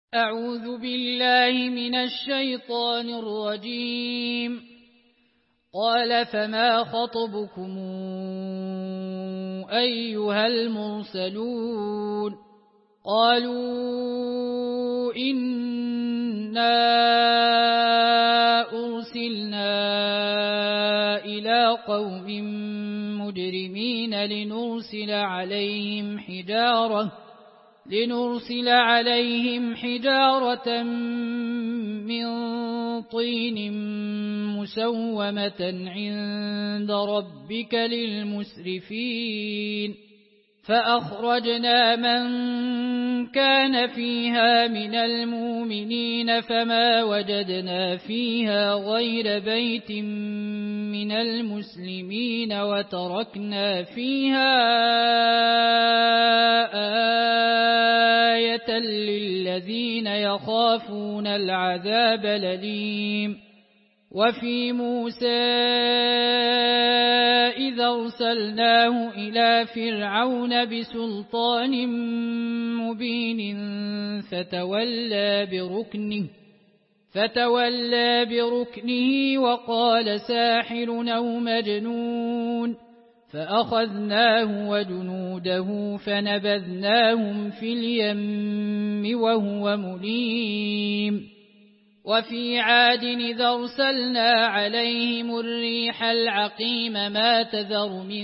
أعوذ بالله من الشيطان الرجيم. قال فما خطبكم أيها المرسلون؟ قالوا إنا أرسلنا إلى قوم مجرمين لنرسل عليهم حجارة من طين مسومة عند ربك للمسرفين. فأخرجنا من كان فيها من المؤمنين فما وجدنا فيها غير بيت من المسلمين وتركنا فيها آية للذين يخافون العذاب الأليم. وفي موسى إذا أرسلناه إلى فرعون بسلطان مبين فتولى بركنه وقال ساحر أو مجنون. فأخذناه وجنوده فنبذناهم في اليم وهو مليم. وفي عاد إذا أرسلنا عليهم الريح العقيم ما تذر من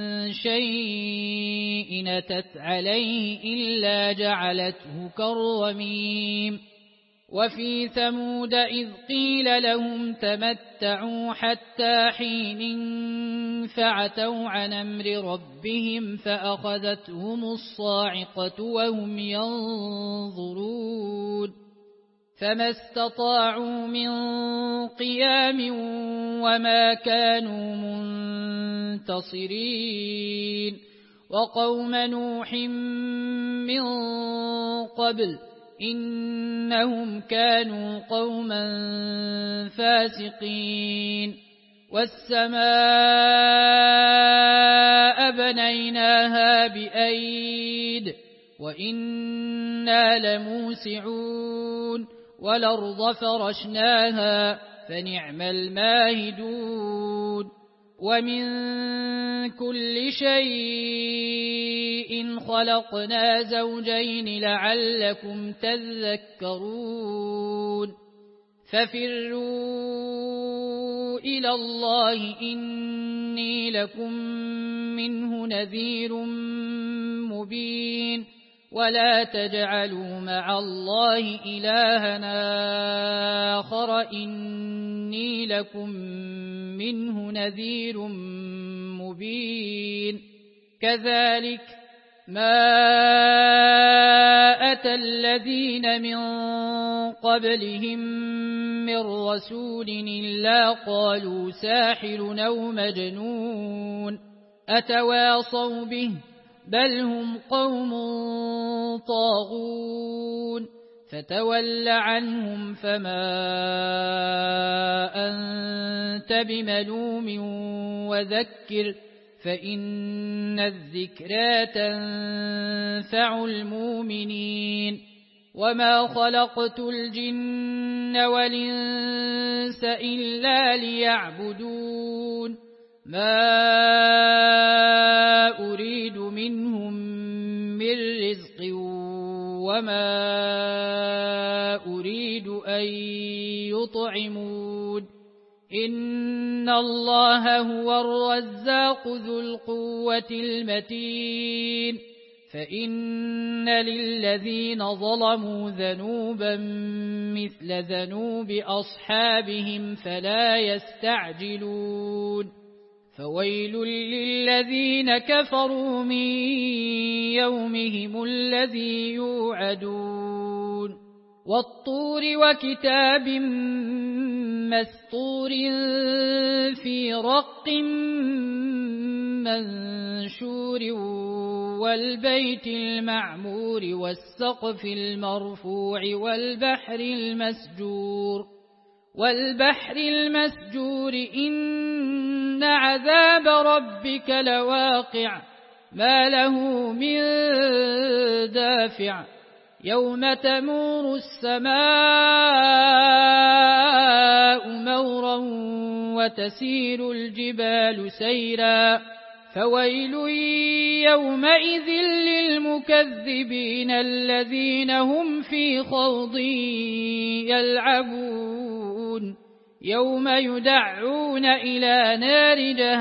شيء أتت عليه إلا جعلته كالرميم. وفي ثمود إذ قيل لهم تمتعوا حتى حين فعتوا عن أمر ربهم فأخذتهم الصاعقة وهم ينظرون فما استطاعوا من قيام وما كانوا منتصرين. وقوم نوح من قبل إنهم كانوا قوما فاسقين. والسماء بنيناها بأيد وإنا لموسعون. والأرض فرشناها فنعم الماهدون. ومن كل شيء خلقنا زوجين لعلكم تذكرون. ففروا إلى الله إني لكم منه نذير مبين. ولا تجعلوا مع الله إلهنا آخر إني لكم منه نذير مبين. كذلك ما أتى الذين من قبلهم من رسول إلا قالوا ساحر أو مجنون أتواصوا به بل هم قوم طاغون. فتول عنهم فما أنت بملوم وذكر فإن الذكرى تنفع المؤمنين. وما خلقت الجن والإنس إلا ليعبدون ما أريد منهم من رزق وما أريد أن يطعمون إن الله هو الرزاق ذو القوة المتين. فإن للذين ظلموا ذنوبا مثل ذنوب أصحابهم فلا يستعجلون. فويل للذين كفروا من يومهم الذي يوعدون. والطور وكتاب مسطور في رق منشور والبيت المعمور والسقف المرفوع والبحر المسجور إن عذاب ربك لواقع ما له من دافع يوم تمور السماء مورا وتسير الجبال سيرا فويل يومئذ للمكذبين الذين هم في خوض يلعبون يوم يدعون إلى نار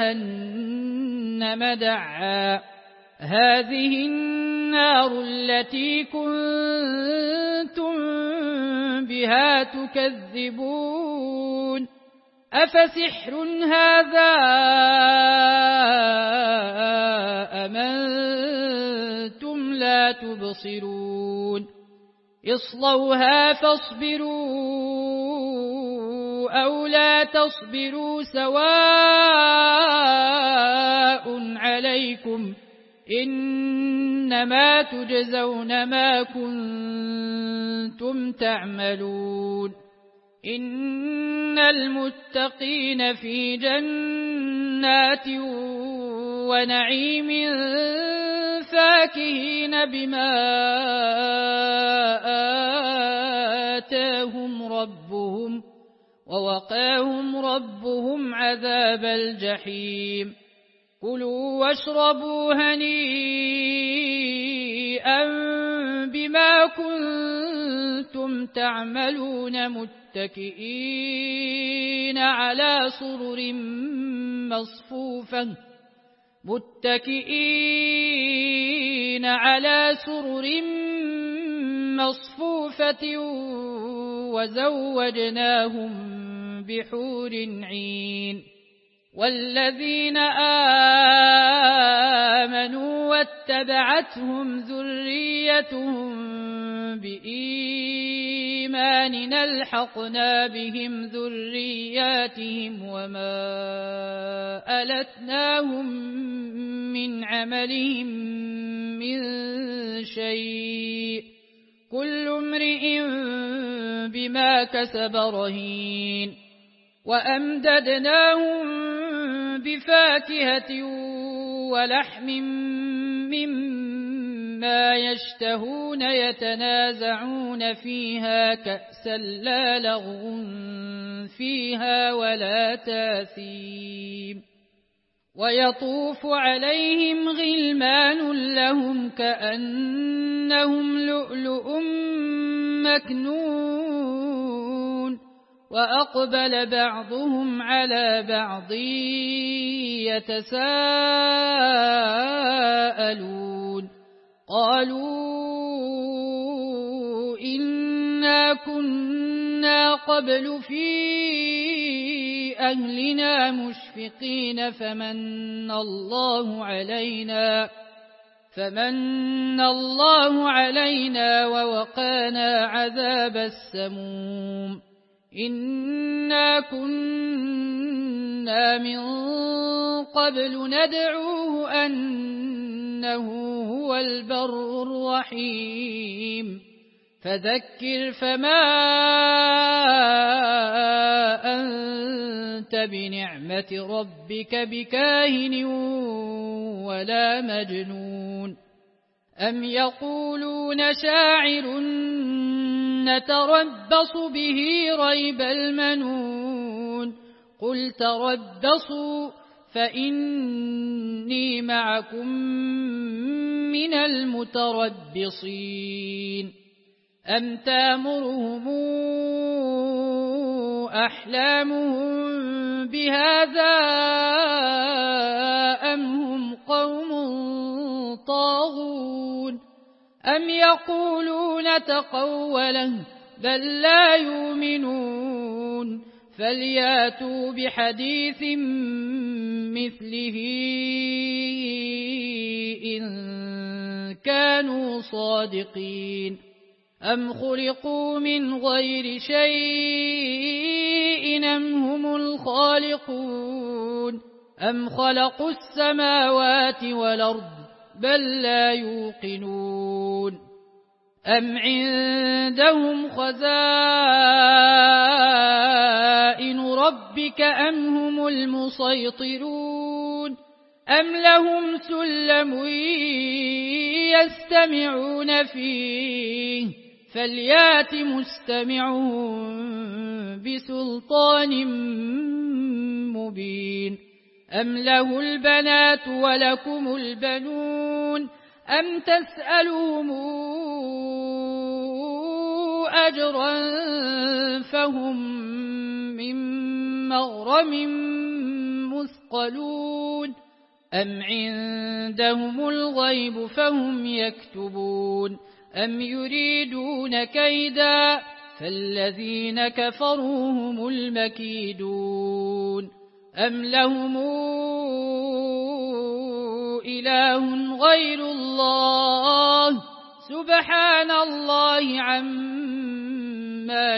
جهنم دعا هذه النار التي كنتم بها تكذبون أفسحر هذا أم أنتم لا تبصرون اصلوها فاصبروا أو لا تصبروا سواء عليكم إنما تجزون ما كنتم تعملون إن المتقين في جنات ونعيم فاكهين بما آتاهم ربهم ووقاهم ربهم عذاب الجحيم كلوا واشربوا هنيئا بما كنتم تعملون متكئين على سرر مصفوفة وزوجناهم بحور عين والذين آمنوا واتبعتهم ذريتهم بإيمان ألحقنا بهم ذرياتهم وما ألتناهم من عملهم من شيء كل امرئ بما كسب رهين وأمددناهم بفاكهة ولحم مما يشتهون يتنازعون فيها كأسا لا لغو فيها ولا تاثيم ويطوف عليهم غلمان لهم كأنهم لؤلؤ مكنون وأقبل بعضهم على بعض يتساءلون قالوا إنا كنا قبل في أهلنا مشفقين فمن الله علينا ووقانا عذاب السموم إنا كنا من قبل ندعوه أنه هو البر الرحيم فذكر فما أنت بنعمة ربك بكاهن ولا مجنون أم يقولون شاعر نتربص به ريب المنون قل تربصوا فإني معكم من المتربصين أم تامرهم أحلامهم بهذا أم هم قوم طاغون أم يقولون تقوله بل لا يؤمنون فلياتوا بحديث مثله إن كانوا صادقين أم خلقوا من غير شيء أم هم الخالقون أم خلقوا السماوات والأرض بل لا يوقنون أم عندهم خزائن ربك أم هم المسيطرون أم لهم سلم يستمعون فيه فليات مستمعهم بسلطان مبين أم له البنات ولكم البنون أم تسألهم أجرا فهم من مغرم مثقلون أم عندهم الغيب فهم يكتبون أم يريدون كيدا فالذين كفروا هم المكيدون أم لهم إله غير الله سبحان الله عما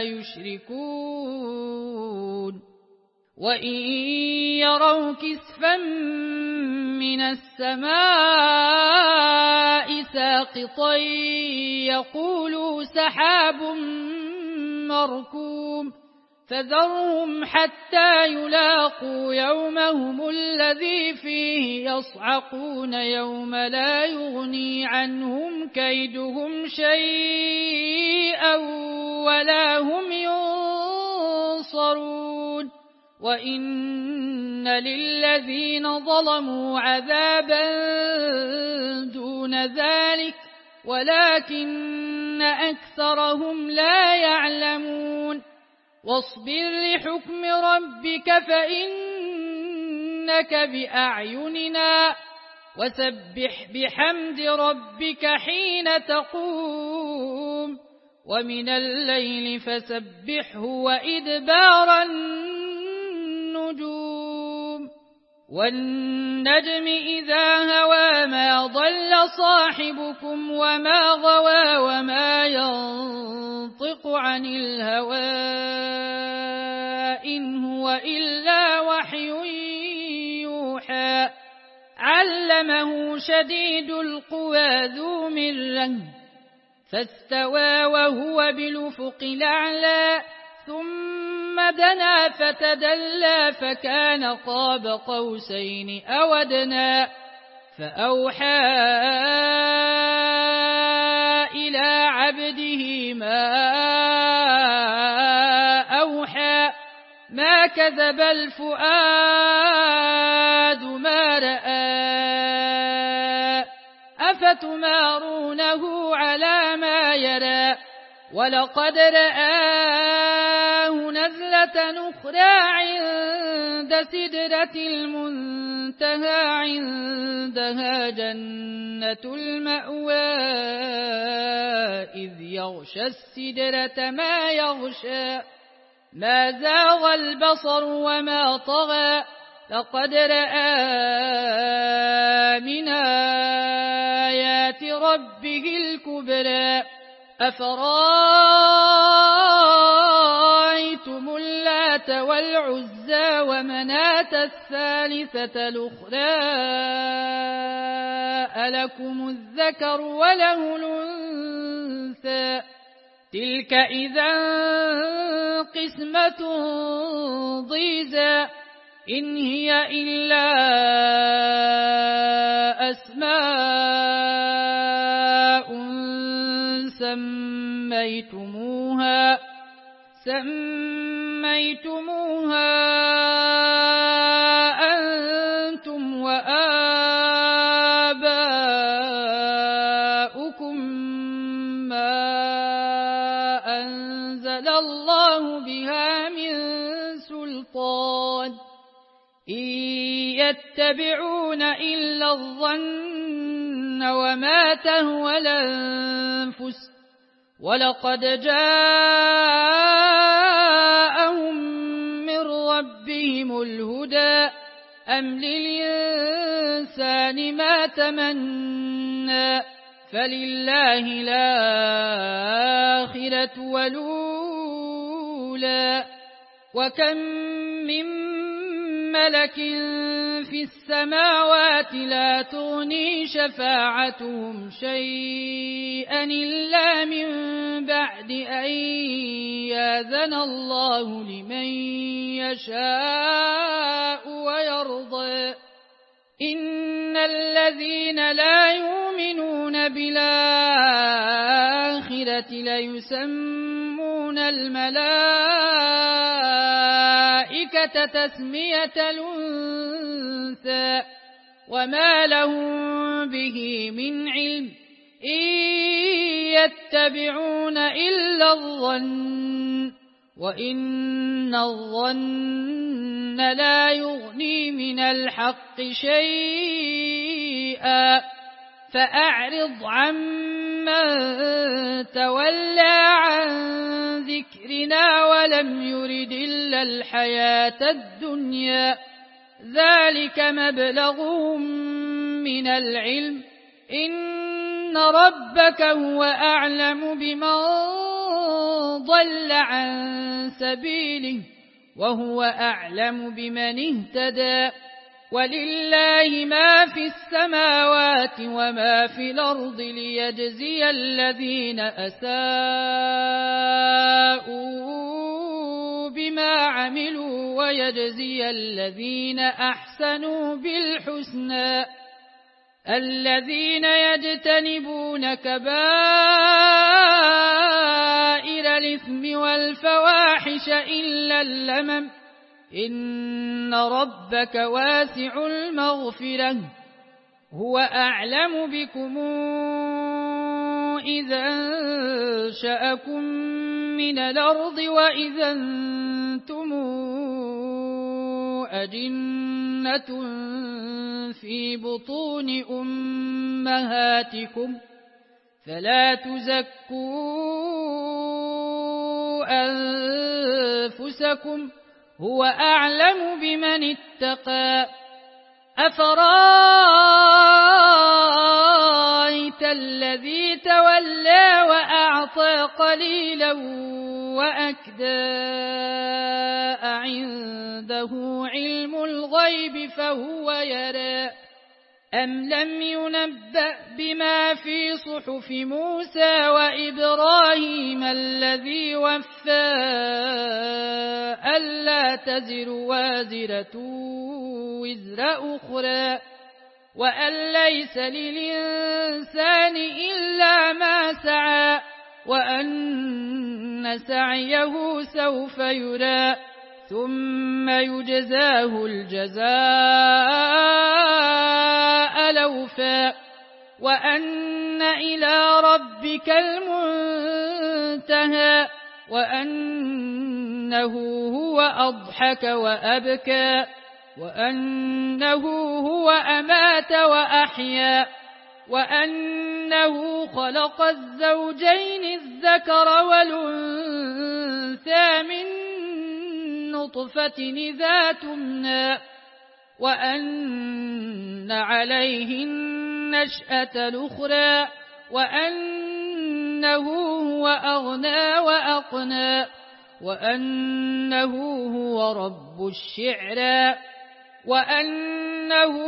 يشركون وإن يروا كسفا من السماء ساقطا يقولوا سحاب مركوم فذرهم حتى يلاقوا يومهم الذي فيه يصعقون يوم لا يغني عنهم كيدهم شيئا ولا هم ينصرون وإن للذين ظلموا عذابا دون ذلك ولكن أكثرهم لا يعلمون واصبر لحكم ربك فإنك بأعيننا وسبح بحمد ربك حين تقوم ومن الليل فسبحه وإدبار النجوم والنجم إذا هوى ما ضل صاحبكم وما غوى وما ينطق عن الهوى إن هو إلا وحي يوحى علمه شديد القوى ذو مرة فاستوى وهو بالأفق الأعلى ثم دنا فتدلى فكان قاب قوسين أو أدنى فأوحى إلى عبده ما أوحى ما كذب الفؤاد ما رأى أفتمارونه على ما يرى ولقد رآه نزلة أخرى عند سدرة المنتهى عندها جنة المأوى إذ يغشى السدرة ما يغشى ما زاغ البصر وما طغى لقد رأى من آيات ربه الكبرى أفرأيتم اللات والعزى ومناة الثالثة الأخرى ألكم الذكر وله الأنثى تلك إذا قسمة ضيزى إن هي إلا أسماء سميتموها أنتم وآباؤكم ما أنزل الله بها من سلطان إن يتبعون إلا الظن وما تهوى الأنفس ولقد جاءهم من ربهم الهدى أم للإنسان ما تمنى فلله الآخرة والأولى وكم من ملك في السماوات لا تغني شفاعتهم شيئا إلا من بعد أن يأذن الله لمن يشاء ويرضى إن الذين لا يؤمنون بالآخرة ليسمون الملائكة تسمية الأنثى وما لهم به من علم إن يتبعون إلا الظن وإن الظن لا يغني من الحق شيئا فأعرض عمن تولى عن ذكرنا ولم يرد إلا الحياة الدنيا ذلك مبلغهم من العلم إن ربك هو أعلم بمن ضل عن سبيله وهو أعلم بمن اهتدى ولله ما في السماوات وما في الأرض ليجزي الذين أساءوا بما عملوا ويجزي الذين أحسنوا بالحسنى الذين يجتنبون كبائر الإثم والفواحش إلا اللمم إن ربك واسع المغفرة هو أعلم بكم إذا أنشأكم من الأرض وإذا أنتم أجنة في بطون أمهاتكم فلا تزكوا أنفسكم هو أعلم بمن اتقى أفرأيت الذي تولى وأعطى قليلا وأكدى عنده علم الغيب فهو يرى أم لم ينبأ بما في صحف موسى وإبراهيم الذي وفى ألا تزر وازرة وزر أخرى وأن ليس للإنسان إلا ما سعى وأن سعيه سوف يرى ثم يجزاه الجزاء الأوفى وأن إلى ربك المنتهى وأنه هو أضحك وأبكى وأنه هو أمات وأحيا وأنه خلق الزوجين الذكر والأنثى من نطفة إذا تمنى وأن عليه النشأة الأخرى وأنه هو أغنى وأقنى وأنه هو رب الشعرى وأنه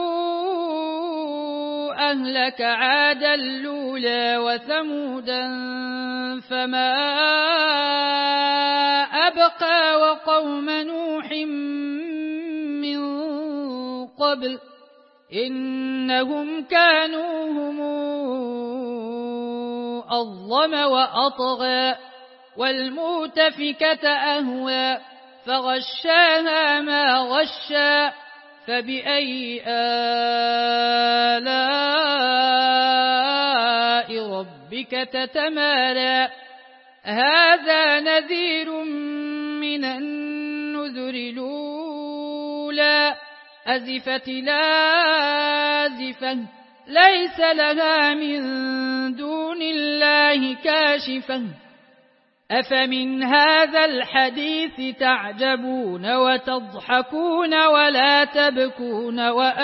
أهلك عادا الأولى وثمودا فما أبقى وقوم نوح من قبل إنهم كانوا هم أظلم وأطغى والمؤتفكة أهوى فغشاها ما غشى فبأي آلاء ربك تتمارى هذا نذير من النذر الأولى أزفت لازفة ليس لها من دون الله كاشفة أفمن هذا الحديث تعجبون وتضحكون ولا تبكون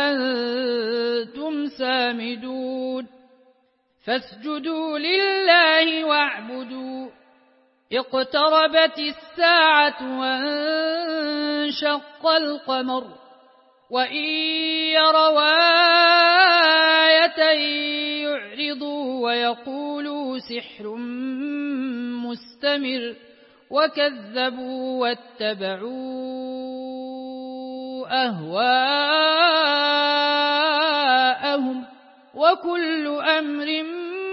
وأنتم سامدون فاسجدوا لله واعبدوا اقتربت الساعة وانشق القمر وإن يروا آية يعرضوا ويقولوا سحر مستمر وكذبوا واتبعوا أهواءهم وكل أمر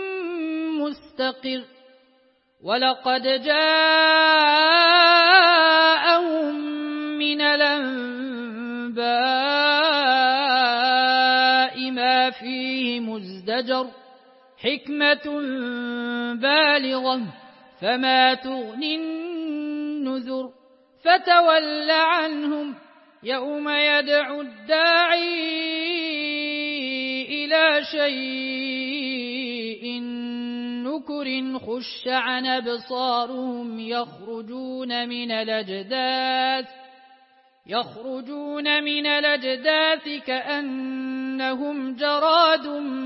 مستقر ولقد جاءهم من الأنباء ما فيه مزدجر حكمة بالغة فما تغني النذر فتول عنهم يوم يدعو الداعي إلى شيء نكر خش عن أبصارهم يخرجون من الأجداث كأنهم جراد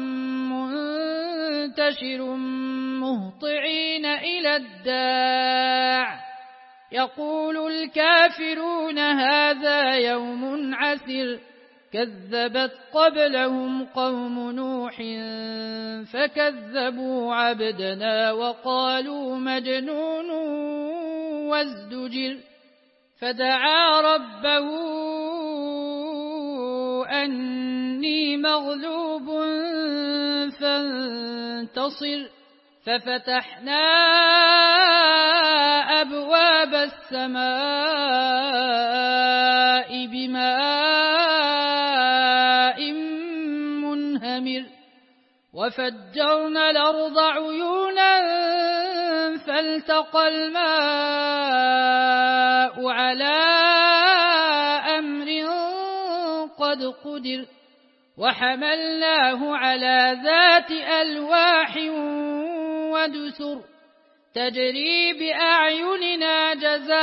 منتشر مهطعين إلى الداع يقول الكافرون هذا يوم عسر كذبت قبلهم قوم نوح فكذبوا عبدنا وقالوا مجنون وازدجر فدعا ربه أني مغلوب فانتصر ففتحنا أبواب السماء بماء منهمر وفجرنا الأرض عيونا فالتقى الماء على أمر قد قدر وحملناه على ذات ألواح ودسر تجري بأعيننا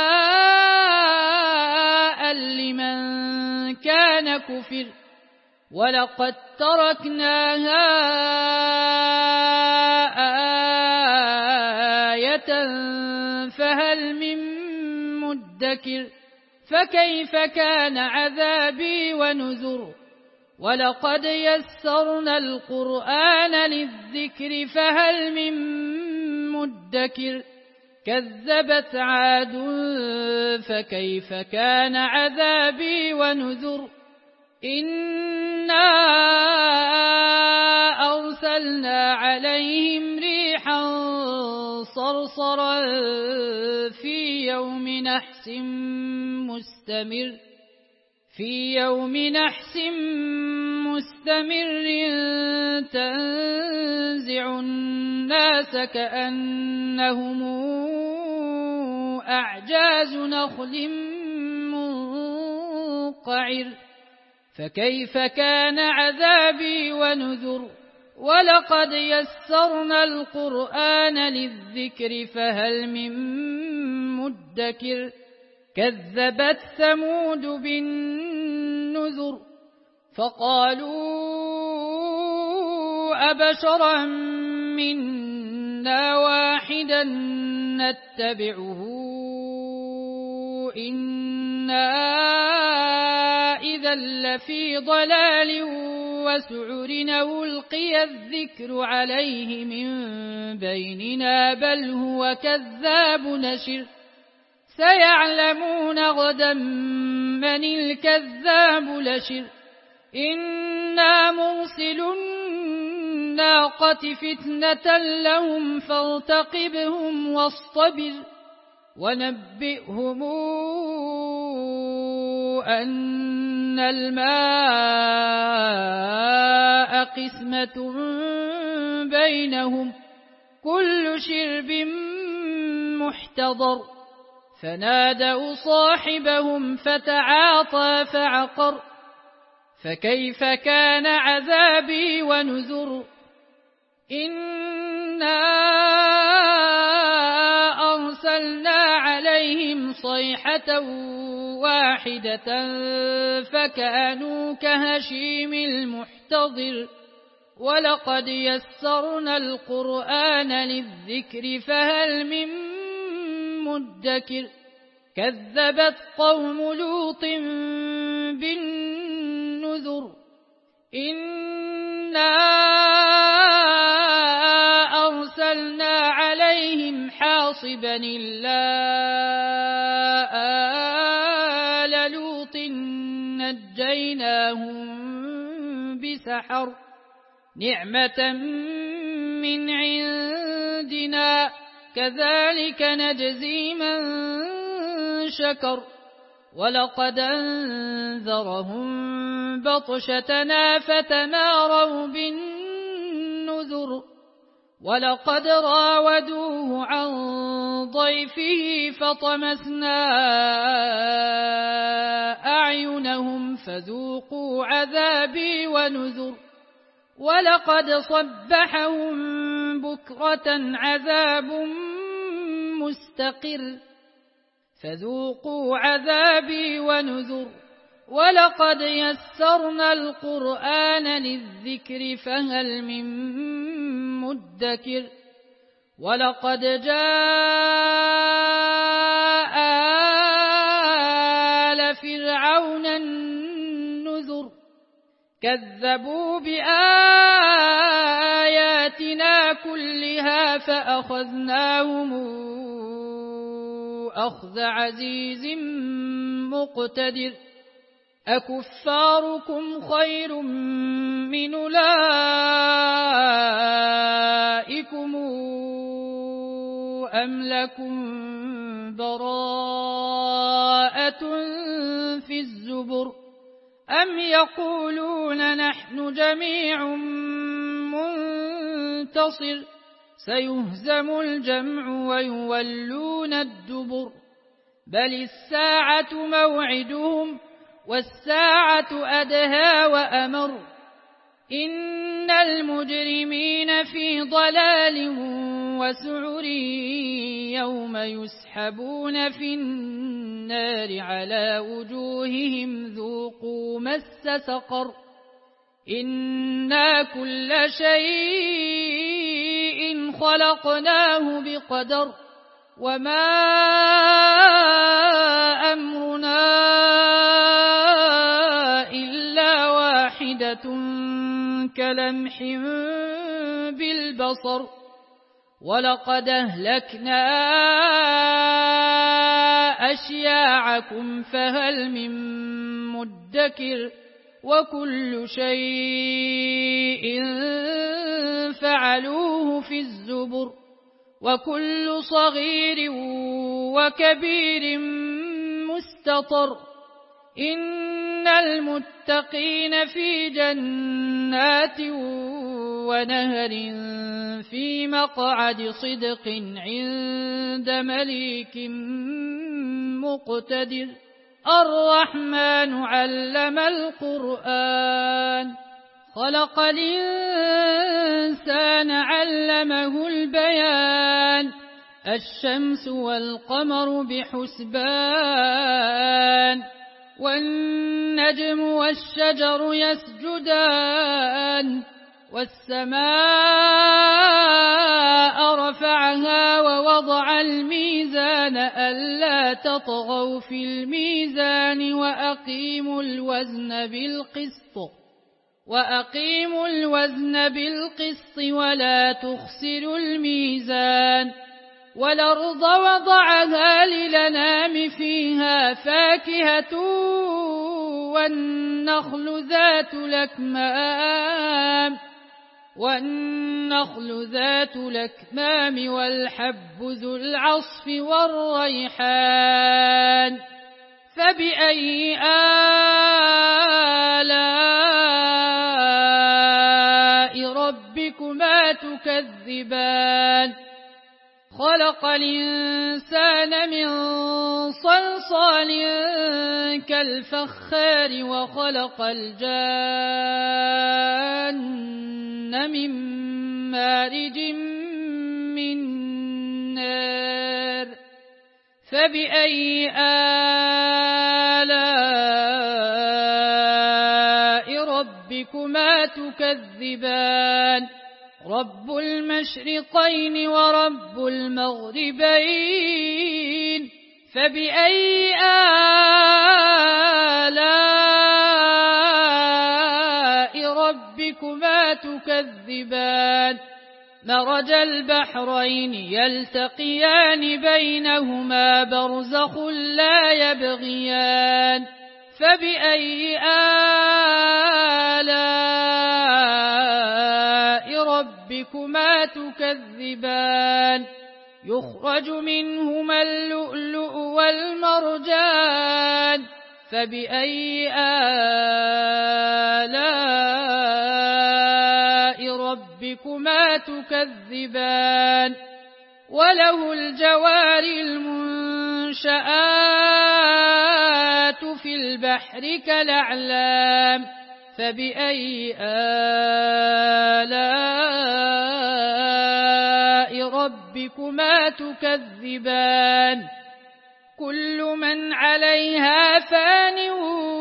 جزاء لمن كان كفر ولقد تركناها آية فهل من مدكر فكيف كان عذابي ونذر ولقد يسرنا القرآن للذكر فهل من مدكر كذبت عاد فكيف كان عذابي ونذر إنا أرسلنا عليهم ريحا صرصرا في يوم نحس مستمر تنزع الناس كأنهم أعجاز نخل منقعر فكيف كان عذابي ونذر ولقد يسرنا القرآن للذكر فهل من مدكر كذبت ثمود بالنذر فقالوا أبشرا منا واحدا نتبعه إنا إذا لفي ضلال وسعر ألقي الذكر عليه من بيننا بل هو كذاب نشر سيعلمون غدا من الكذاب لشر إنا مرسل الناقة فتنة لهم فارتقبهم واصطبر ونبئهم أن الماء قسمة بينهم كل شرب محتضر فنادوا صاحبهم فتعاطى فعقر فكيف كان عذابي ونذر إنا أرسلنا عليهم صيحة واحدة فكانوا كهشيم المحتضر ولقد يسرنا القرآن للذكر فهل من مدكر كذبت قوم لوط بالنذر إنا أرسلنا عليهم حاصبا إلا آل لوط نعمة من عندنا كذلك نجزي من شكر ولقد أنذرهم بطشتنا فتماروا بالنذر ولقد راودوه عن ضيفه فطمسنا أعينهم فذوقوا عذابي ونذر ولقد صبحهم بكرة عذاب مستقر فذوقوا عذابي ونذر ولقد يسرنا القرآن للذكر فهل من مدكر ولقد جاء آل فرعون النذر كذبوا بآياتنا كلها فأخذناهم أخذ عزيز مقتدر أكفاركم خير من أولئكم أم لكم براءة في الزبر أم يقولون نحن جميع منتصر سيهزم الجمع ويولون الدبر بل الساعة موعدهم والساعة أدهى وأمر إن المجرمين في ضلال وسعر يوم يسحبون في النار على وجوههم ذوقوا مس سقر إنا كل شيء خلقناه بقدر وما أمرنا إلا واحدة كلمح بالبصر ولقد أهلكنا أشياعكم فهل من مدكر وكل شيء فعلوه في الزبر وكل صغير وكبير مستطر إن المتقين في جنات ونهر في مقعد صدق عند مليك مقتدر الرحمن علم القرآن خلق الإنسان علمه البيان الشمس والقمر بحسبان والنجم والشجر يسجدان والسماء رفعها ووضع الميزان ألا تطغوا في الميزان وأقيموا الوزن بالقسط ولا تخسروا الميزان والأرض وضعها للأنام فيها فاكهة والنخل ذات الأكمام والحب ذو العصف والريحان فبأي آلاء ربكما تكذبان خلق الإنسان من صلصال كالفخار وخلق الجان من مارج من نار فبأي آلاء ربكما تكذبان رب المشرقين ورب المغربين فبأي آلاء ربكما تكذبان مرج البحرين يلتقيان بينهما برزخ لا يبغيان فبأي آلاء ربكما تكذبان يخرج منهما اللؤلؤ والمرجان فبأي آلاء ربكما تكذبان وله الجوار المنشآت في البحر كالأعلام فبأي آلاء ربكما تكذبان كل من عليها فان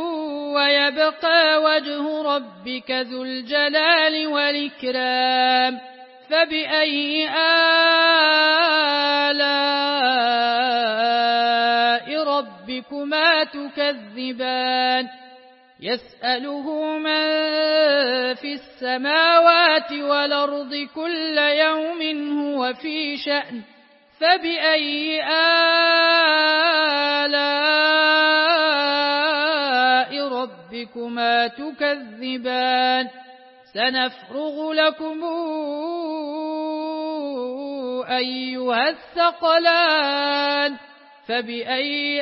ويبقى وجه ربك ذو الجلال والإكرام فبأي آلاء ربكما تكذبان يسأله من في السماوات والأرض كل يوم هو في شأن فبأي آلاء ربكما تكذبان سنفرغ لكم أيها الثقلان فبأي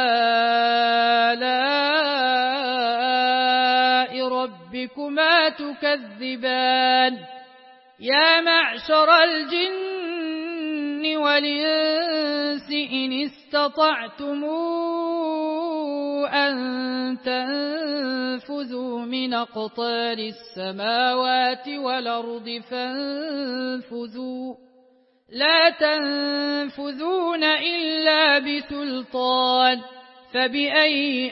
آلاء ربكما تكذبان يا معشر الجن والإنس إن استطعتم أن تنفذوا من أقطار السماوات والأرض فانفذوا لا تنفذون إلا بسلطان فبأي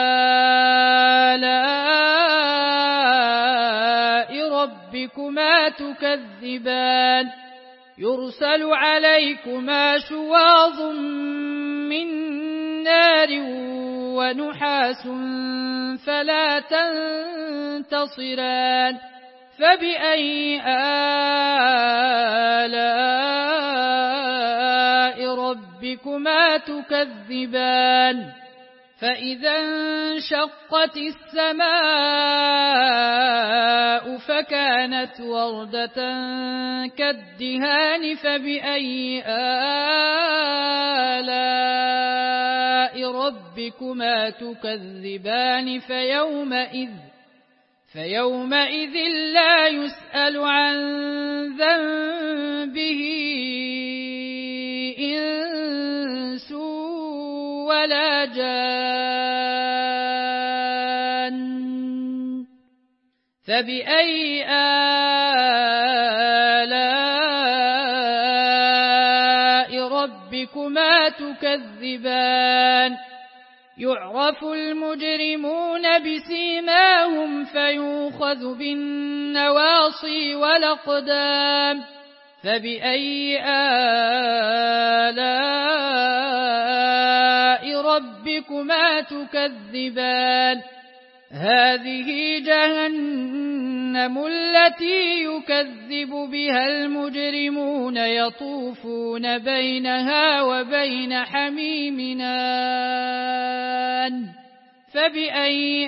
آلاء ربكما تكذبان يرسل عليكما شواظ من نار ونحاس فلا تنتصران فبأي آلاء ربكما تكذبان فإذا انشقت السماء فكانت وردة كالدهان فبأي آلاء ربكما تكذبان فيومئذ لا يسأل عن ذنبه إنس ولا جان فبأي آلاء ربكما تكذبان يعرف المجرمون بسيماهم فيؤخذ بالنواصي والأقدام فبأي آلاء ربكما تكذبان هذه جهنم التي يكذب بها المجرمون يطوفون بينها وبين حميم آن فبأي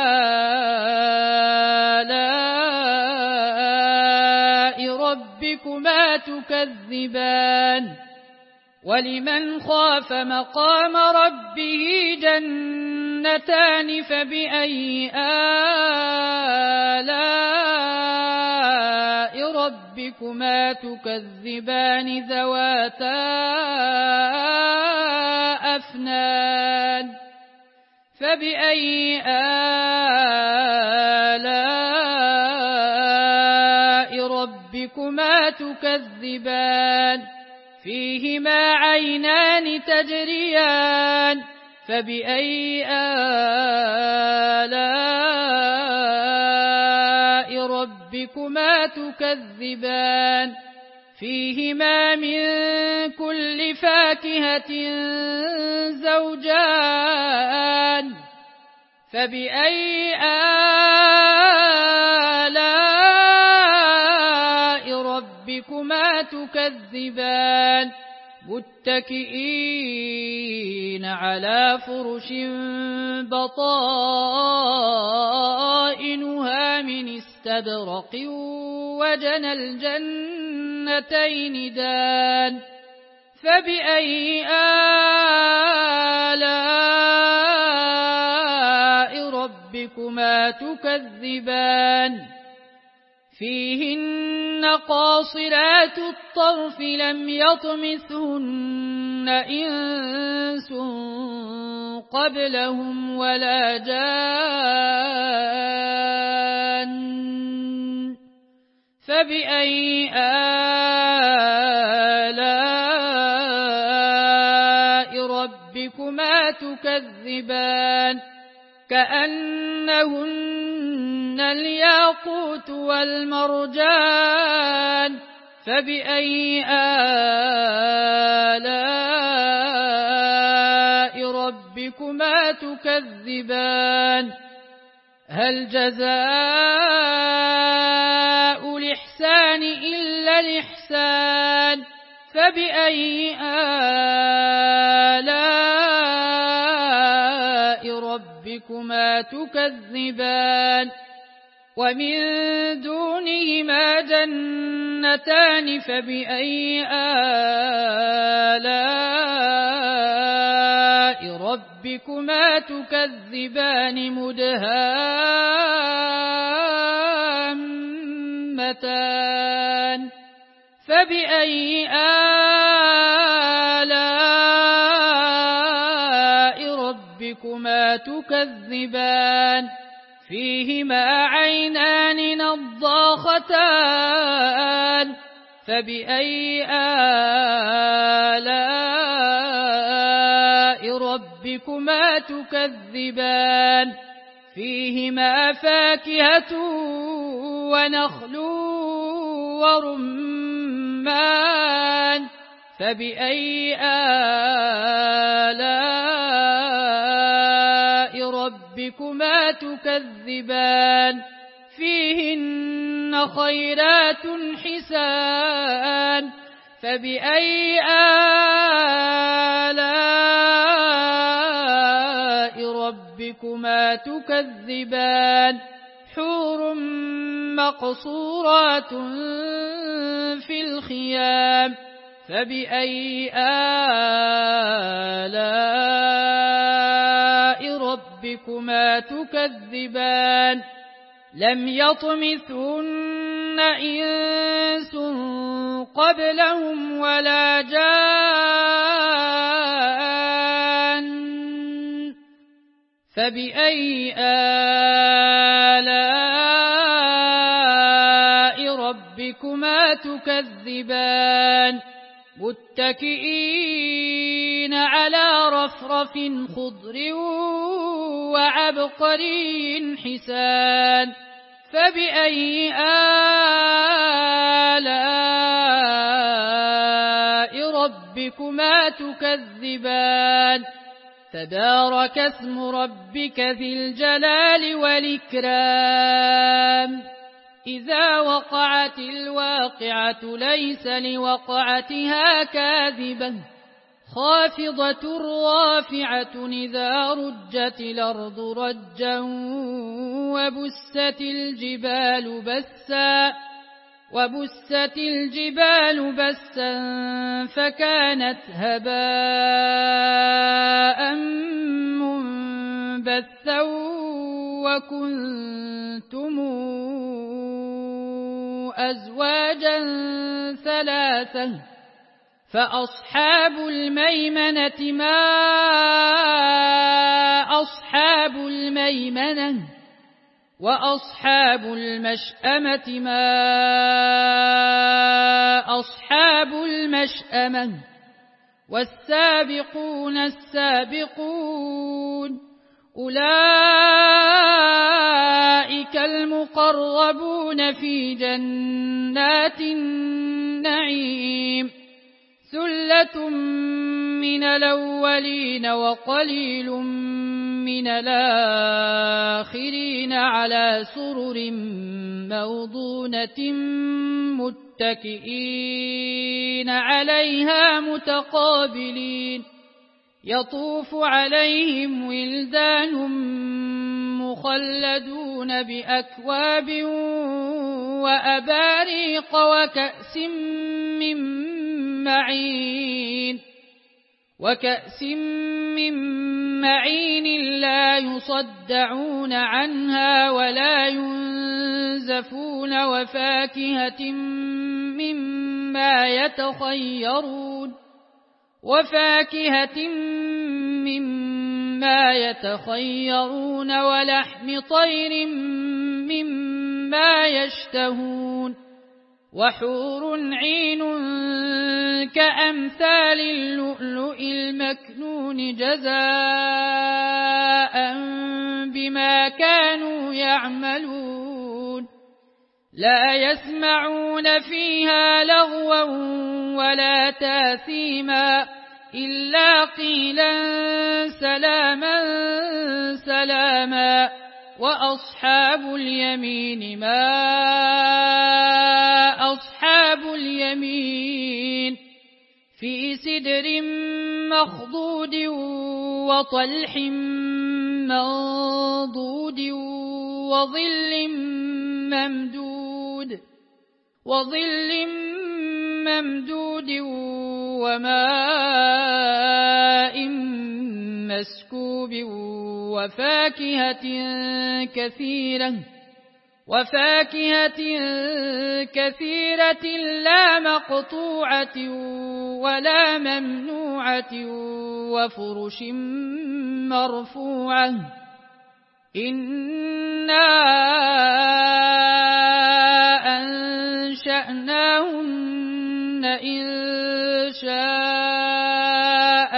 آلاء ربكما تكذبان ولمن خاف مقام ربه جنتان فبأي آلاء ربكما تكذبان ذواتا أفنان فبأي آلاء ربكما تكذبان فيهما عينان تجريان فبأي آلاء ربكما تكذبان فيهما من كل فاكهة زوجان فبأي آلاء ربكما تكذبان متكئين على فرش بطائنها من استبرق وجنى الجنتين اثنتين دان فبأي آلاء ربكما تكذبان فيهن قاصرات الطرف لم يطمثهن إنس قبلهم ولا جان فبأي آلاء ربكما تكذبان كأنهن الياقوت والمرجان فبأي آلاء ربكما تكذبان هل جزاء الإحسان إلا الإحسان فبأي آلاء ربكما تكذبان ومن دونهما جنتان فبأي آلاء ربكما تكذبان مدهامتان فبأي آلاء ربكما تكذبان فيهما عينان نضاختان فبأي آلاء ربكما تكذبان فيهما فاكهة ونخل ورمان فبأي آلاء ربكما تكذبان فيهن خيرات حسان فبأي آلاء ربكما تكذبان حور مقصورات في الخيام فبأي آلاء ربكما تكذبان لم يطمثهن إنس قبلهم ولا جان فبأي آلاء ربكما تكذبان متكئين على رفرف خضر وعبقري حسان فبأي آلاء ربكما تكذبان تبارك اسم ربك ذي الجلال والإكرام إذا وقعت الواقعة ليس لوقعتها كاذبة خافضة رافعة إذا رجت الأرض رجا وبست الجبال بسا فكانت هباء منبثا وكنتم أزواجا ثلاثة فأصحاب الميمنة ما أصحاب الميمنة وأصحاب المشأمة ما أصحاب المشأمة والسابقون السابقون أولئك المقربون في جنات النعيم ثلة من الأولين وقليل من الآخرين على سرر موضونة متكئين عليها متقابلين يطوف عليهم ولدان مخلدون بأكواب وأباريق وكأس من معين لا يصدعون عنها ولا ينزفون وفاكهة مما يتخيرون ولحم طير مما يشتهون وحور عين كأمثال اللؤلؤ المكنون جزاء بما كانوا يعملون لا يسمعون فيها لغوا ولا تاثيما إلا قيلا سلاما سلاما وأصحاب اليمين ما أصحاب اليمين في سدر مخضود وطلح منضود وظل ممدود وماء مسكوب وفاكهة كثيرة لا مقطوعة ولا ممنوعة وفرش مرفوعة إنا أنشأناهن إنشاء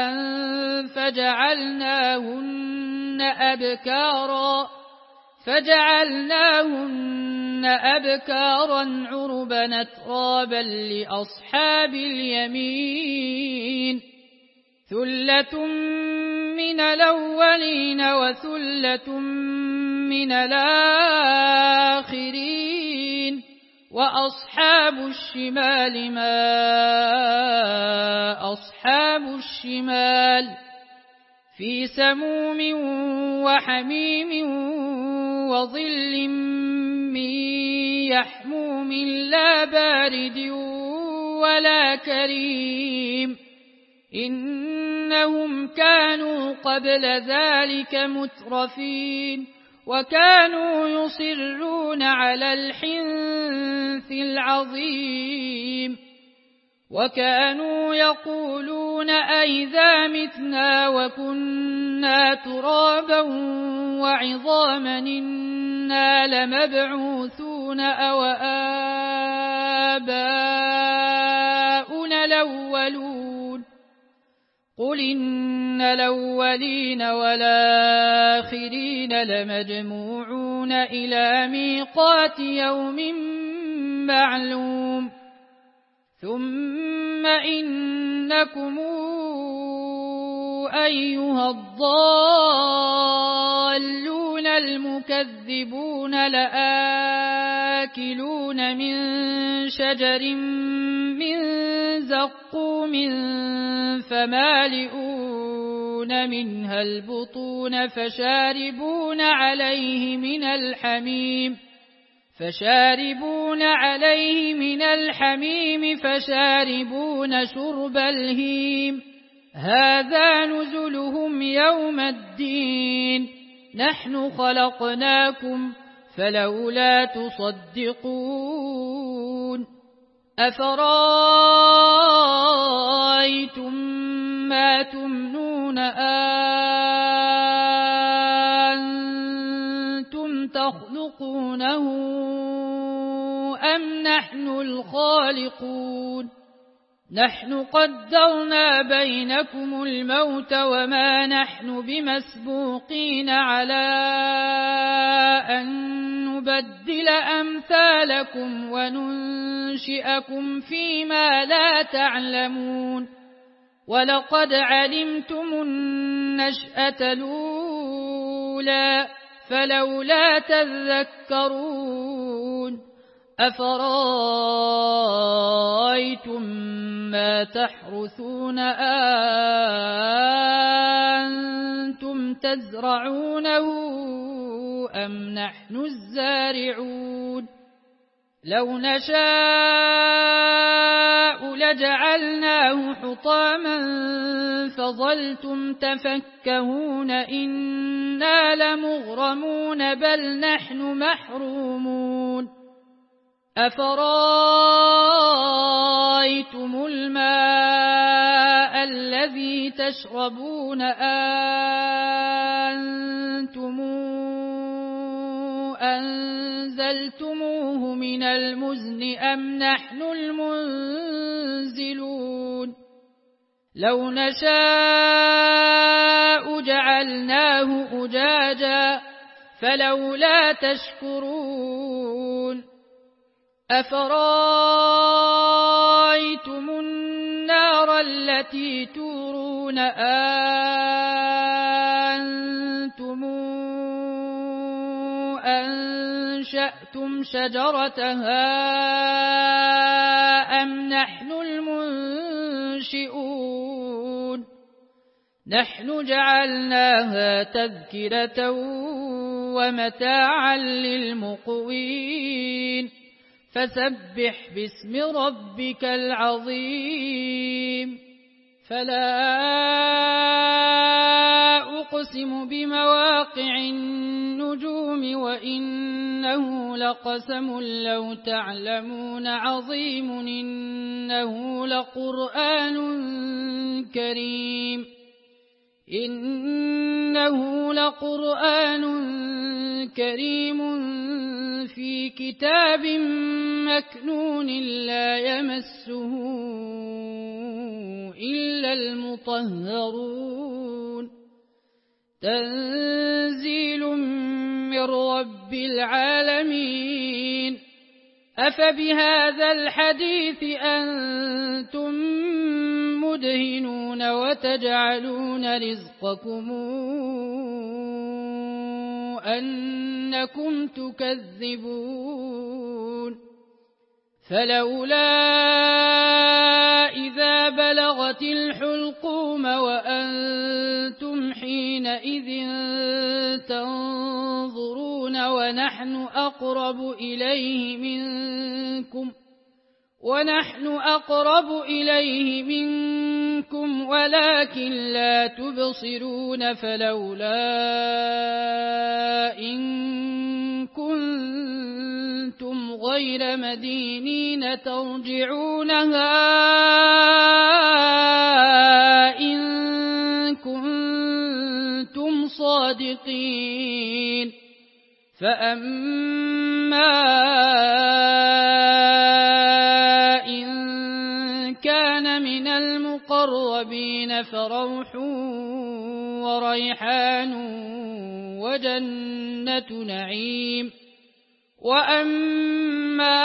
فجعلناهن أبكارا عربا أترابا لأصحاب اليمين ثلة من الأولين وثلة من الآخرين وأصحاب الشمال ما أصحاب الشمال في سموم وحميم وظل من يحموم لا بارد ولا كريم إنهم كانوا قبل ذلك مترفين وكانوا يصرون على الحنث العظيم وكانوا يقولون أئذا متنا وكنا ترابا وعظاما إنا لمبعوثون أو آباؤنا الأولون قل إن الأولين والآخرين لمجموعون إلى ميقات يوم معلوم ثم إنكم أيها الضالون المكذبون لآكلون من شجر من زقوم فمالئون منها البطون فشاربون عليه من الحميم فشاربون شرب الهيم هذا نزلهم يوم الدين نحن خلقناكم فلولا تصدقون أفرأيتم ما تمنون أنتم تخلقونه أم نحن الخالقون نحن قدرنا بينكم الموت وما نحن بمسبوقين على أن نبدل أمثالكم وننشئكم فيما لا تعلمون ولقد علمتم النشأة الأولى فلولا تذكرون أفرأيتم ما تحرثون أنتم تزرعونه أم نحن الزارعون لو نشاء لجعلناه حطاما فظلتم تفكهون إنا لمغرمون بل نحن محرومون أفرأيتم الماء الذي تشربون أنتم أنزلتموه من المزن أم نحن المنزلون لو نشاء جعلناه أجاجا فلولا تشكرون أفرأيتم النار التي تورون أنتم أنشأتم شجرتها أم نحن المنشئون نحن جعلناها تذكرة ومتاعا للمقوين فسبح باسم ربك العظيم فلا أقسم بمواقع النجوم وإنه لقسم لو تعلمون عظيم إنه لقرآن كريم في كتاب مكنون لا يمسه إلا المطهرون تنزيل من رب العالمين أفبهذا الحديث أنتم مدهنون وتجعلون رزقكم أنكم تكذبون فلولا إذا بلغت الحلقوم وأنتم حينئذ تنظرون ونحن أقرب إليه منكم ولكن لا تبصرون فلولا إن كنتم غير مدينين ترجعونها إن كنتم صادقين فأما إن كان من المقربين فروح وريحان وجنة نعيم وأما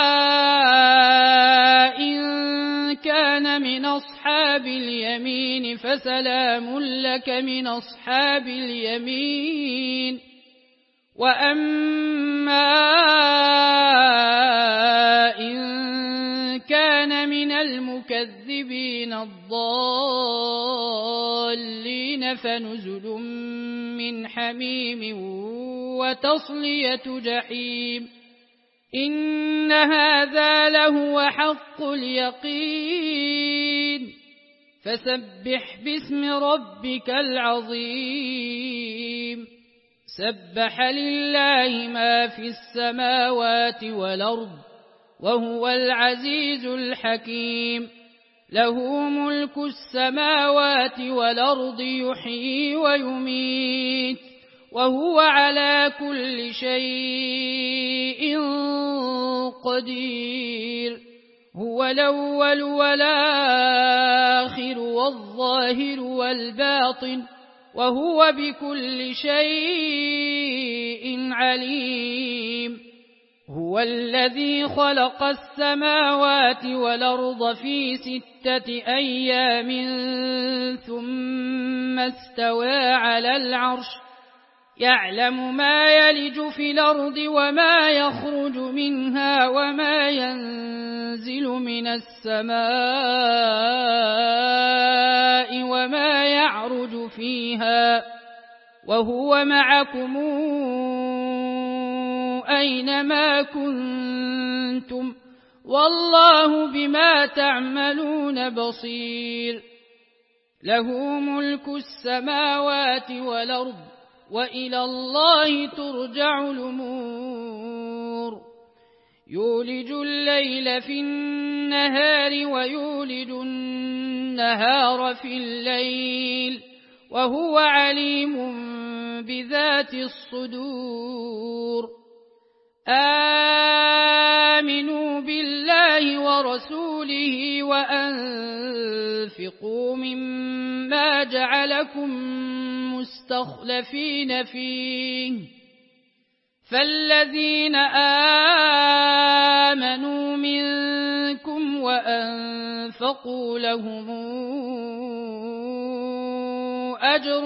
إن كان من أصحاب اليمين فسلام لك من أصحاب اليمين وأما إن كان من المكذبين الضالين فنزل من حميم وتصلية جحيم إن هذا لهو حق اليقين فسبح باسم ربك العظيم سبح لله ما في السماوات والأرض وهو العزيز الحكيم له ملك السماوات والأرض يحيي ويميت وهو على كل شيء قدير هو الأول والآخر والظاهر والباطن وهو بكل شيء عليم هو الذي خلق السماوات والأرض في 6 أيام ثم استوى على العرش يعلم ما يلج في الأرض وما يخرج منها وما ينزل من السماء وما يعرج فيها وهو معكم أينما كنتم والله بما تعملون بصير له ملك السماوات والأرض وإلى الله ترجع الأمور يولج الليل في النهار ويولج النهار في الليل وهو عليم بذات الصدور آمنوا بالله ورسوله وأنفقوا مما جعلكم مستخلفين فيه فالذين آمنوا منكم وأنفقوا لهم أجر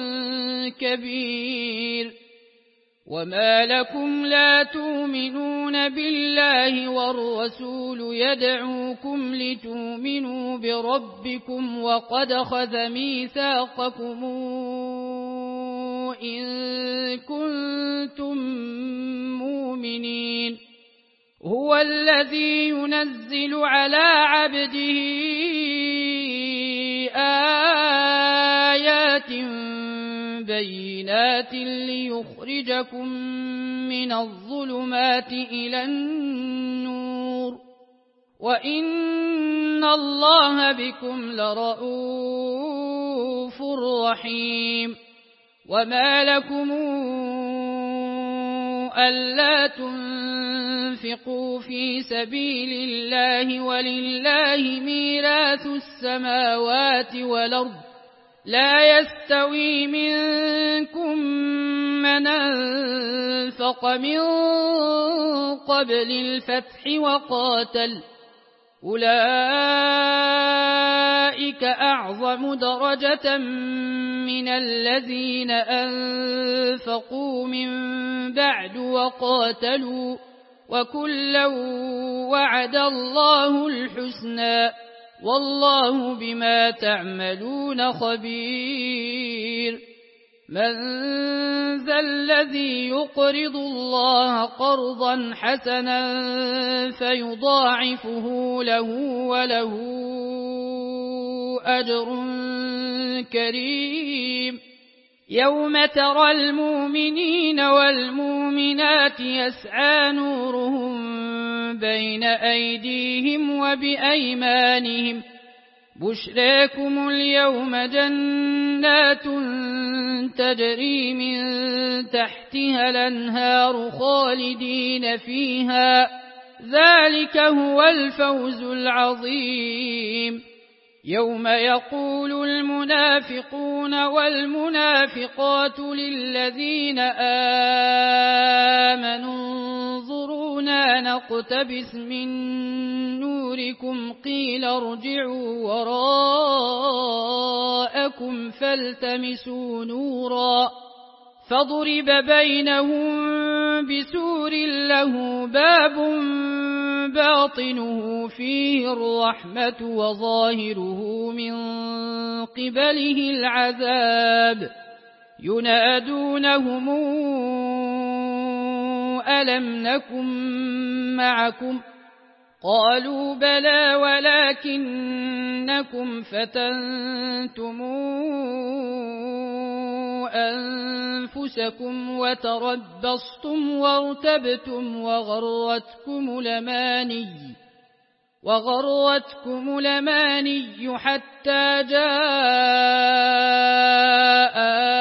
كبير وما لكم لا تؤمنون بالله والرسول يدعوكم لتؤمنوا بربكم وقد أخذ ميثاقكم إن كنتم مؤمنين هو الذي ينزل على عبده آيات بينات ليخرجكم من الظلمات إلى النور وإن الله بكم لرءوف رحيم وما لكم ألا تنفقوا في سبيل الله ولله ميراث السماوات والأرض لا يستوي منكم من أنفق من قبل الفتح وقاتل أولئك أعظم درجة من الذين أنفقوا من بعد وقاتلوا وكلا وعد الله الحسنى والله بما تعملون خبير من ذا الذي يقرض الله قرضا حسنا فيضاعفه له وله أجر كريم يوم ترى المؤمنين والمؤمنات يسعى نورهم بين أيديهم وبأيمانهم بشراكم اليوم جنات تجري من تحتها الأنهار خالدين فيها ذلك هو الفوز العظيم يوم يقول المنافقون والمنافقات للذين آمنوا انظرونا نقتبس من نوركم قيل ارجعوا وراءكم فالتمسوا نورا فضرب بينهم بسور له باب باطنه فيه الرحمة وظاهره من قبله العذاب ينادونهم ألم نكن معكم قالوا بلى ولكنكم فتنتم أنفسكم وتربصتم وارتبتم وغرتكم الأماني حتى جاء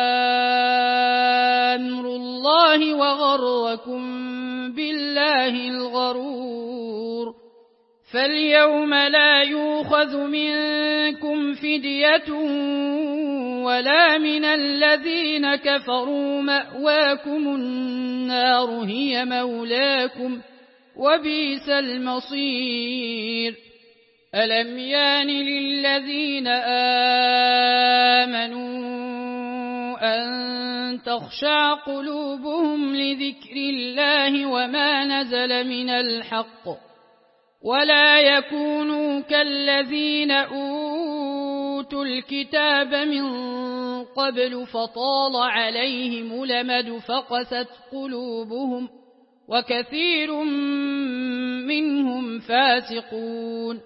أمر الله وغركم بالله الغرور فاليوم لا يؤخذ منكم فدية ولا من الذين كفروا مأواكم النار هي مولاكم وبئس المصير ألم يان للذين آمنوا أن تخشع قلوبهم لذكر الله وما نزل من الحق ولا يكونوا كالذين أوتوا الكتاب من قبل فطال عليهم الأمد فقست قلوبهم وكثير منهم فاسقون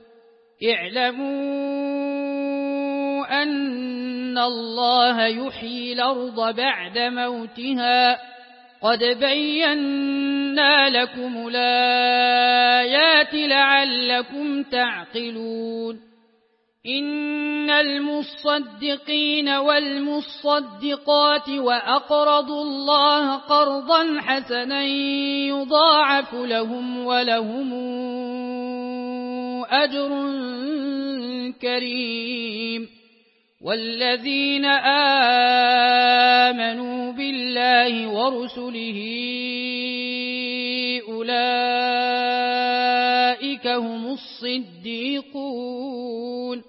اعلموا أن الله يحيي الأرض بعد موتها قد بينا لكم الآيات لعلكم تعقلون إن المصدقين والمصدقات وأقرضوا الله قرضا حسنا يضاعف لهم ولهم أجر كريم والذين آمنوا بالله ورسله أولئك هم الصديقون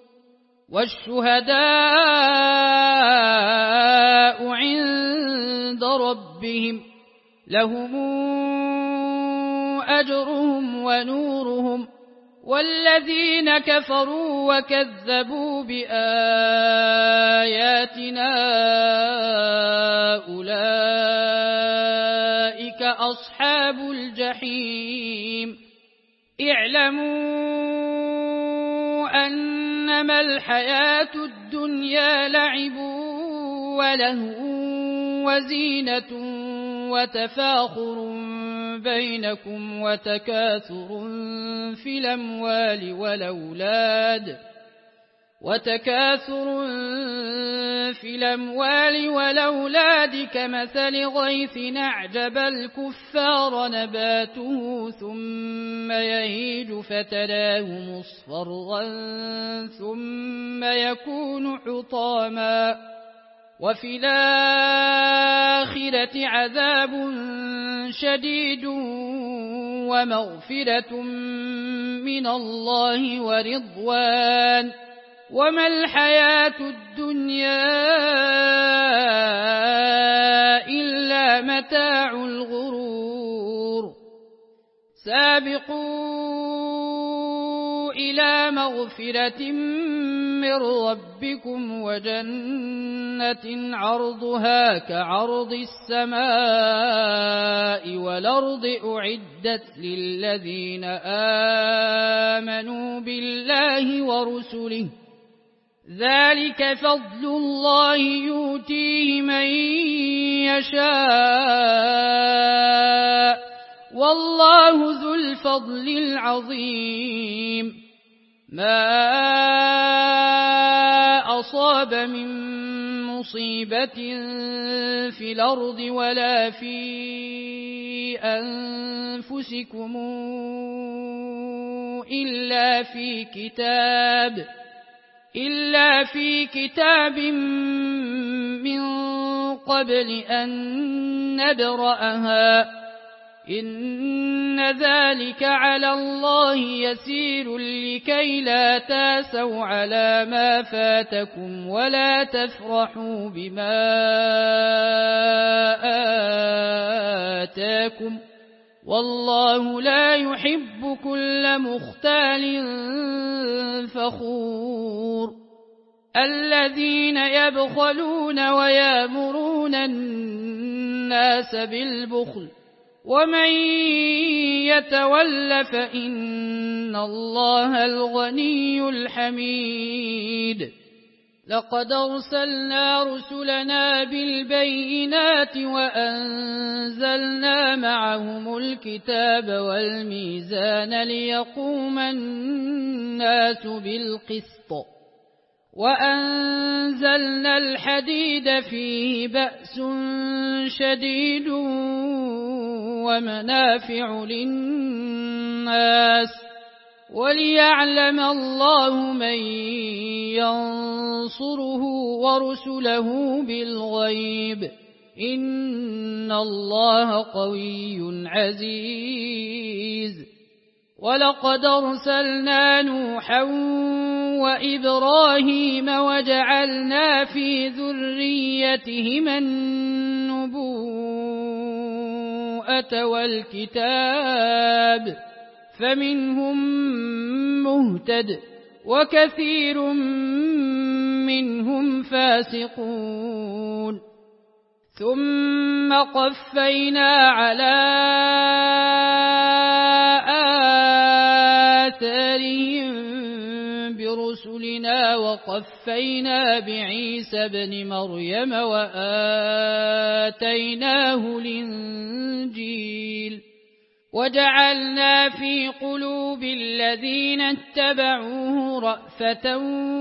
والشهداء عند ربهم لهم أجرهم ونورهم والذين كفروا وكذبوا بآياتنا أولئك أصحاب الجحيم اعلموا أنما الحياة الدنيا لعب ولهو وزينة وتفاخر بينكم وتكاثر في الأموال والأولاد كمثل غيث أعجب الكفار نباته ثم يهيج فتراه مصفرا ثم يكون حطاما وفي الآخرة عذاب شديد ومغفرة من الله ورضوان وما الحياة الدنيا إلا متاع الغرور سابقوا إلى مغفرة من ربكم وجنة عرضها كعرض السماء والأرض أعدت للذين آمنوا بالله ورسله ذلك فضل الله يؤتيه من يشاء والله ذو الفضل العظيم ما أصاب من مصيبة في الأرض ولا في أنفسكم إلا في كتاب من قبل أن نبرأها إن ذلك على الله يسير لكي لا تاسوا على ما فاتكم ولا تفرحوا بما آتاكم والله لا يحب كل مختال فخور الذين يبخلون ويأمرون الناس بالبخل ومن يتول فإن الله الغني الحميد لقد أرسلنا رسلنا بالبينات وأنزلنا معهم الكتاب والميزان ليقوم الناس بالقسط وأنزلنا الحديد فيه بأس شديد ومنافع للناس وليعلم الله من ينصره ورسله بالغيب إن الله قوي عزيز ولقد أرسلنا نوحا وإبراهيم وجعلنا في ذريتهما النبوءة والكتاب فمنهم مهتد وكثير منهم فاسقون ثم قفينا على آثارهم برسلنا وقفينا بعيسى ابن مريم وآتيناه الإنجيل وجعلنا في قلوب الذين اتبعوه رأفة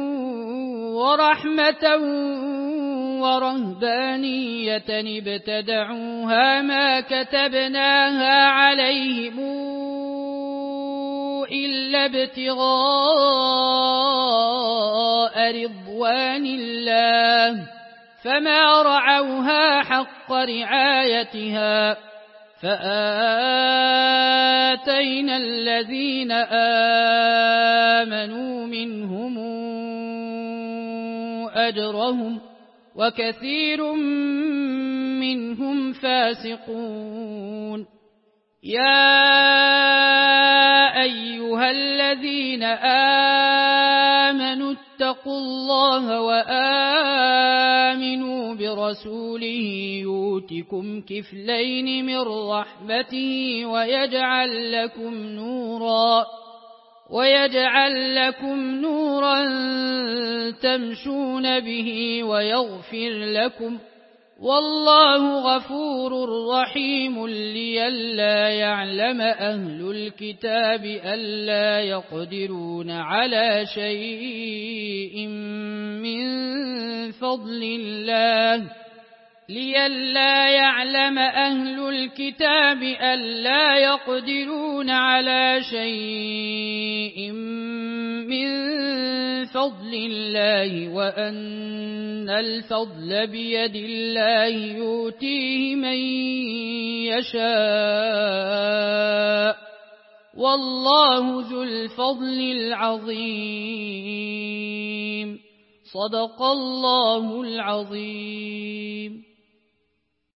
ورحمة ورهبانية ابتدعوها ما كتبناها عليهم إلا ابتغاء رضوان الله فما رعوها حق رعايتها فآتينا الذين آمنوا منهم أجرهم وكثير منهم فاسقون. يا أيها الذين آمنوا اتقوا الله وآمنوا برسوله يؤتكم كفلين من رحمته ويجعل لكم نورا تمشون به ويغفر لكم والله غفور رحيم. لئلا يعلم أهل الكتاب ألا يقدرون على شيء من فضل الله لئلا يعلم أهل الكتاب ألا يقدرون على شيء من فضل الله وأن الفضل بيد الله يؤتيه من يشاء والله ذو الفضل العظيم. صدق الله العظيم.